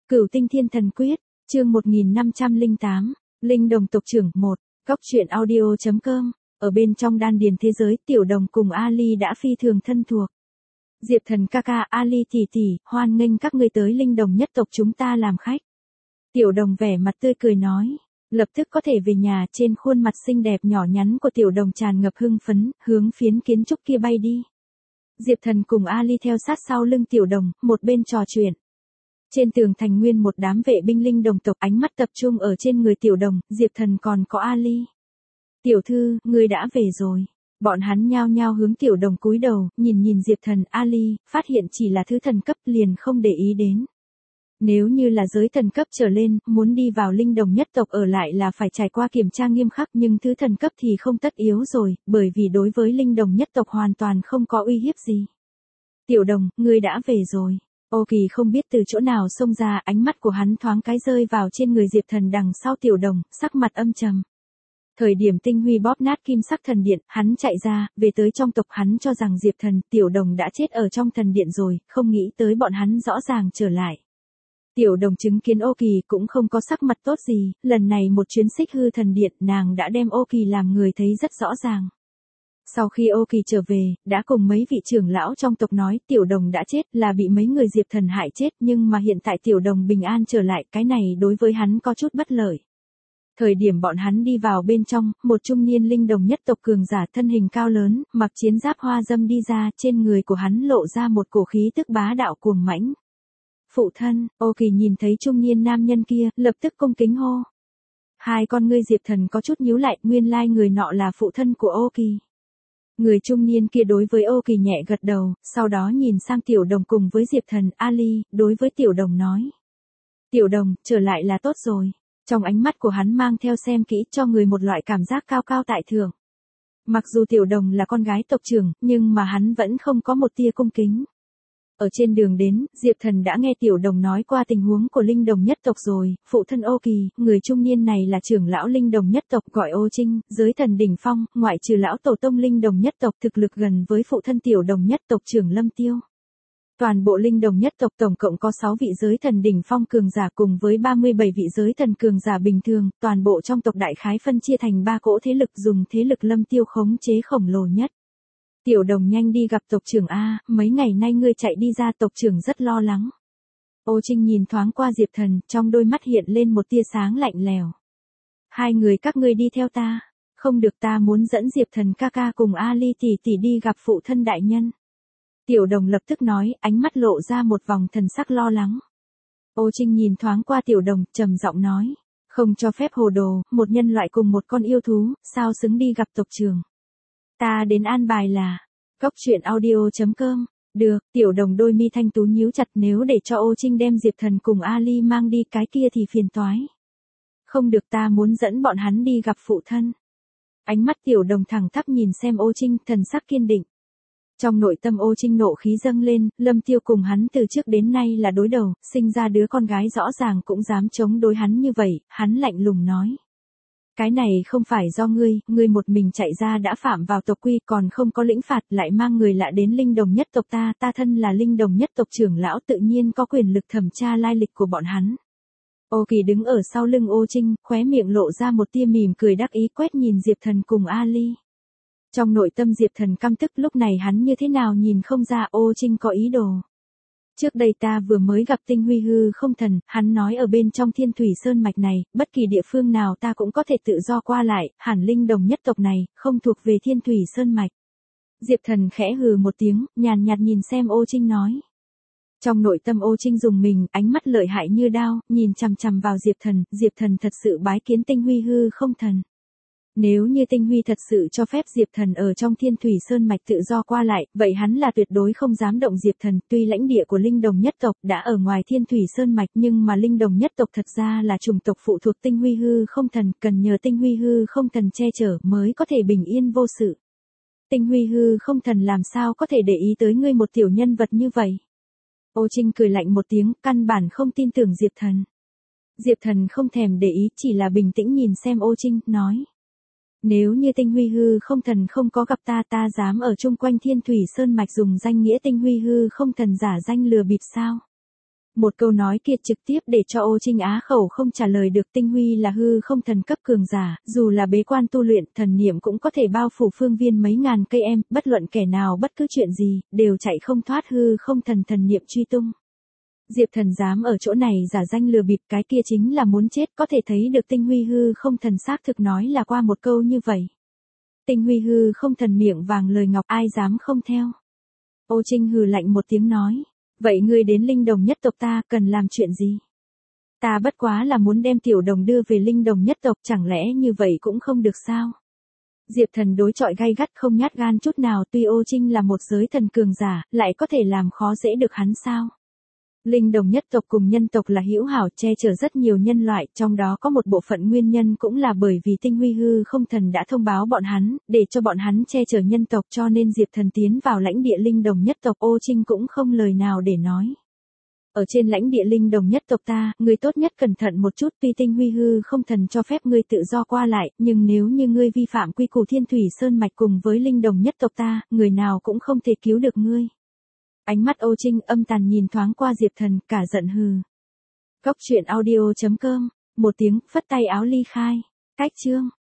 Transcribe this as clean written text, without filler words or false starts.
Cửu Tinh Thiên Thần Quyết, chương 1508, Linh Đồng tộc trưởng 1, Cóc truyện audio.com, ở bên trong đan điền thế giới Tiểu Đồng cùng Ali đã phi thường thân thuộc. Diệp Thần ca ca, Ali tỷ tỷ, hoan nghênh các ngươi tới Linh Đồng nhất tộc chúng ta làm khách. Tiểu Đồng vẻ mặt tươi cười nói, lập tức có thể về nhà. Trên khuôn mặt xinh đẹp nhỏ nhắn của Tiểu Đồng tràn ngập hưng phấn, hướng phiến kiến trúc kia bay đi. Diệp Thần cùng Ali theo sát sau lưng Tiểu Đồng, một bên trò chuyện. Trên tường thành nguyên một đám vệ binh linh đồng tộc ánh mắt tập trung ở trên người Tiểu Đồng, Diệp Thần còn có Ali. Tiểu thư, ngươi đã về rồi. Bọn hắn nhao nhao hướng Tiểu Đồng cúi đầu, nhìn Diệp Thần, Ali, phát hiện chỉ là thứ thần cấp liền không để ý đến. Nếu như là giới thần cấp trở lên, muốn đi vào linh đồng nhất tộc ở lại là phải trải qua kiểm tra nghiêm khắc, nhưng thứ thần cấp thì không tất yếu rồi, bởi vì đối với linh đồng nhất tộc hoàn toàn không có uy hiếp gì. Tiểu Đồng, ngươi đã về rồi. Ô Kỳ không biết từ chỗ nào xông ra, ánh mắt của hắn thoáng cái rơi vào trên người Diệp Thần đằng sau Tiểu Đồng, sắc mặt âm trầm. Thời điểm tinh huy bóp nát kim sắc thần điện, hắn chạy ra, về tới trong tộc. Hắn cho rằng Diệp Thần, Tiểu Đồng đã chết ở trong thần điện rồi, không nghĩ tới bọn hắn rõ ràng trở lại. Tiểu Đồng chứng kiến Ô Kỳ cũng không có sắc mặt tốt gì, lần này một chuyến xích hư thần điện, nàng đã đem Ô Kỳ làm người thấy rất rõ ràng. Sau khi Ô Kỳ trở về, đã cùng mấy vị trưởng lão trong tộc nói Tiểu Đồng đã chết, là bị mấy người Diệp Thần hại chết, nhưng mà hiện tại Tiểu Đồng bình an trở lại, cái này đối với hắn có chút bất lợi. Thời điểm bọn hắn đi vào bên trong, một trung niên linh đồng nhất tộc cường giả thân hình cao lớn, mặc chiến giáp hoa dâm đi ra, trên người của hắn lộ ra một cổ khí tức bá đạo cuồng mãnh. Phụ thân, Ô Kỳ nhìn thấy trung niên nam nhân kia, lập tức cung kính hô. Hai con ngươi Diệp Thần có chút nhíu lại, nguyên lai người nọ là phụ thân của Ô Kỳ. Người trung niên kia đối với Ô Kỳ nhẹ gật đầu, sau đó nhìn sang Tiểu Đồng cùng với Diệp Thần, Ali, đối với Tiểu Đồng nói. Tiểu Đồng, trở lại là tốt rồi. Trong ánh mắt của hắn mang theo xem kỹ cho người một loại cảm giác cao cao tại thượng. Mặc dù Tiểu Đồng là con gái tộc trưởng, nhưng mà hắn vẫn không có một tia cung kính. Ở trên đường đến, Diệp Thần đã nghe Tiểu Đồng nói qua tình huống của linh đồng nhất tộc rồi, phụ thân Ô Kỳ, người trung niên này là trưởng lão linh đồng nhất tộc gọi Ô Trinh, giới thần đỉnh phong, ngoại trừ lão tổ tông linh đồng nhất tộc thực lực gần với phụ thân Tiểu Đồng nhất tộc trưởng Lâm Tiêu. Toàn bộ linh đồng nhất tộc tổng cộng có 6 vị giới thần đỉnh phong cường giả cùng với 37 vị giới thần cường giả bình thường, toàn bộ trong tộc đại khái phân chia thành 3 cỗ thế lực, dùng thế lực Lâm Tiêu khống chế khổng lồ nhất. Tiểu Đồng nhanh đi gặp tộc trưởng A, mấy ngày nay ngươi chạy đi ra tộc trưởng rất lo lắng. Ô Trinh nhìn thoáng qua Diệp Thần, trong đôi mắt hiện lên một tia sáng lạnh lèo. Hai người các ngươi đi theo ta, không được, ta muốn dẫn Diệp Thần ca ca cùng Ali tỷ tỷ đi gặp phụ thân đại nhân. Tiểu Đồng lập tức nói, ánh mắt lộ ra một vòng thần sắc lo lắng. Ô Trinh nhìn thoáng qua Tiểu Đồng, trầm giọng nói, không cho phép hồ đồ, một nhân loại cùng một con yêu thú, sao xứng đi gặp tộc trưởng. Ta đến an bài là, Cóc truyện audio.com, được. Tiểu Đồng đôi mi thanh tú nhíu chặt, nếu để cho Ô Trinh đem Diệp Thần cùng Ali mang đi cái kia thì phiền toái. Không được, ta muốn dẫn bọn hắn đi gặp phụ thân. Ánh mắt Tiểu Đồng thẳng tắp nhìn xem Ô Trinh, thần sắc kiên định. Trong nội tâm Ô Trinh nộ khí dâng lên, Lâm Tiêu cùng hắn từ trước đến nay là đối đầu, sinh ra đứa con gái rõ ràng cũng dám chống đối hắn như vậy, hắn lạnh lùng nói. Cái này không phải do ngươi một mình chạy ra đã phạm vào tộc quy, còn không có lĩnh phạt, lại mang người lạ đến linh đồng nhất tộc ta thân là linh đồng nhất tộc trưởng lão tự nhiên có quyền lực thẩm tra lai lịch của bọn hắn. Ô Kỳ đứng ở sau lưng Ô Trinh, khóe miệng lộ ra một tia mỉm cười đắc ý, quét nhìn Diệp Thần cùng Ali. Trong nội tâm Diệp Thần căm tức, lúc này hắn như thế nào nhìn không ra Ô Trinh có ý đồ. Trước đây ta vừa mới gặp tinh huy hư không thần, hắn nói ở bên trong thiên thủy sơn mạch này, bất kỳ địa phương nào ta cũng có thể tự do qua lại, hẳn linh đồng nhất tộc này, không thuộc về thiên thủy sơn mạch. Diệp Thần khẽ hừ một tiếng, nhàn nhạt nhìn xem Ô Trinh nói. Trong nội tâm Ô Trinh dùng mình, ánh mắt lợi hại như đao, nhìn chằm chằm vào Diệp Thần thật sự bái kiến tinh huy hư không thần. Nếu như tinh huy thật sự cho phép Diệp Thần ở trong thiên thủy sơn mạch tự do qua lại, vậy hắn là tuyệt đối không dám động Diệp Thần, tuy lãnh địa của linh đồng nhất tộc đã ở ngoài thiên thủy sơn mạch nhưng mà linh đồng nhất tộc thật ra là chủng tộc phụ thuộc tinh huy hư không thần, cần nhờ tinh huy hư không thần che chở mới có thể bình yên vô sự. Tinh huy hư không thần làm sao có thể để ý tới ngươi một tiểu nhân vật như vậy? Ô Trinh cười lạnh một tiếng, căn bản không tin tưởng Diệp Thần. Diệp Thần không thèm để ý, chỉ là bình tĩnh nhìn xem Ô Trinh, nói. Nếu như tinh huy hư không thần không có gặp ta dám ở chung quanh thiên thủy sơn mạch dùng danh nghĩa tinh huy hư không thần giả danh lừa bịp sao? Một câu nói kia trực tiếp để cho Ô Trinh á khẩu không trả lời được. Tinh Huy là hư không thần cấp cường giả, dù là bế quan tu luyện, thần niệm cũng có thể bao phủ phương viên mấy ngàn cây em, bất luận kẻ nào bất cứ chuyện gì, đều chạy không thoát hư không thần thần niệm truy tung. Diệp Thần dám ở chỗ này giả danh lừa bịp, cái kia chính là muốn chết, có thể thấy được Tinh Huy hư không thần xác thực nói là qua một câu như vậy. Tinh Huy hư không thần miệng vàng lời ngọc, ai dám không theo. Ô Trinh hừ lạnh một tiếng nói, vậy ngươi đến linh đồng nhất tộc ta cần làm chuyện gì? Ta bất quá là muốn đem tiểu đồng đưa về linh đồng nhất tộc, chẳng lẽ như vậy cũng không được sao? Diệp Thần đối chọi gay gắt không nhát gan chút nào, tuy Ô Trinh là một giới thần cường giả, lại có thể làm khó dễ được hắn sao? Linh đồng nhất tộc cùng nhân tộc là hữu hảo, che chở rất nhiều nhân loại, trong đó có một bộ phận nguyên nhân cũng là bởi vì Tinh Huy hư không thần đã thông báo bọn hắn, để cho bọn hắn che chở nhân tộc, cho nên Diệp Thần tiến vào lãnh địa linh đồng nhất tộc. Ô Trinh cũng không lời nào để nói. Ở trên lãnh địa linh đồng nhất tộc ta, ngươi tốt nhất cẩn thận một chút, tuy Tinh Huy hư không thần cho phép ngươi tự do qua lại, nhưng nếu như ngươi vi phạm quy củ Thiên Thủy Sơn Mạch cùng với linh đồng nhất tộc ta, người nào cũng không thể cứu được ngươi. Ánh mắt Ô Trinh âm tàn nhìn thoáng qua Diệp Thần, cả giận hừ. Góc truyện audio.com, một tiếng, phất tay áo ly khai. Cách chương.